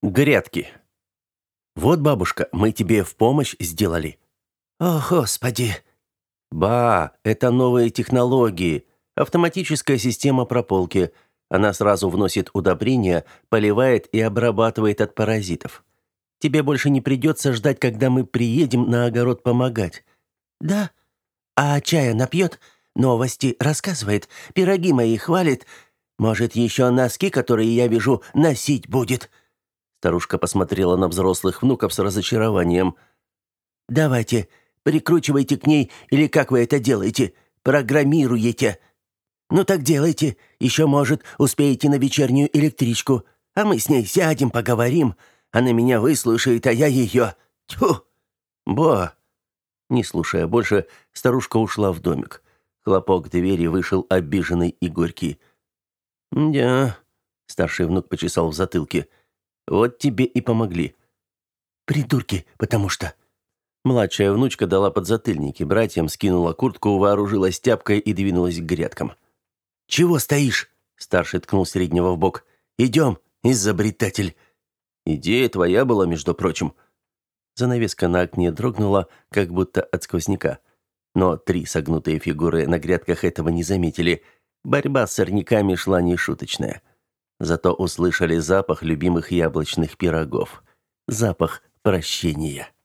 Грядки. Вот, бабушка, мы тебе в помощь сделали. О, Господи! Ба, это новые технологии. Автоматическая система прополки. Она сразу вносит удобрения, поливает и обрабатывает от паразитов. Тебе больше не придется ждать, когда мы приедем на огород помогать. Да? А чая напьет? Новости рассказывает, пироги мои хвалит. Может, еще носки, которые я вижу, носить будет?» Старушка посмотрела на взрослых внуков с разочарованием. «Давайте, прикручивайте к ней, или как вы это делаете? Программируете. Ну так делайте. Еще, может, успеете на вечернюю электричку. А мы с ней сядем, поговорим. Она меня выслушает, а я ее. Тьфу!» Ба. Не слушая больше, старушка ушла в домик. Хлопок двери вышел обиженный и горький. «Да», — старший внук почесал в затылке, — «вот тебе и помогли». «Придурки, потому что...» Младшая внучка дала подзатыльники братьям, скинула куртку, вооружилась тяпкой и двинулась к грядкам. «Чего стоишь?» — старший ткнул среднего в бок. «Идем, изобретатель». «Идея твоя была, между прочим». Занавеска на окне дрогнула, как будто от сквозняка. Но три согнутые фигуры на грядках этого не заметили. Борьба с сорняками шла нешуточная. Зато услышали запах любимых яблочных пирогов. Запах прощения.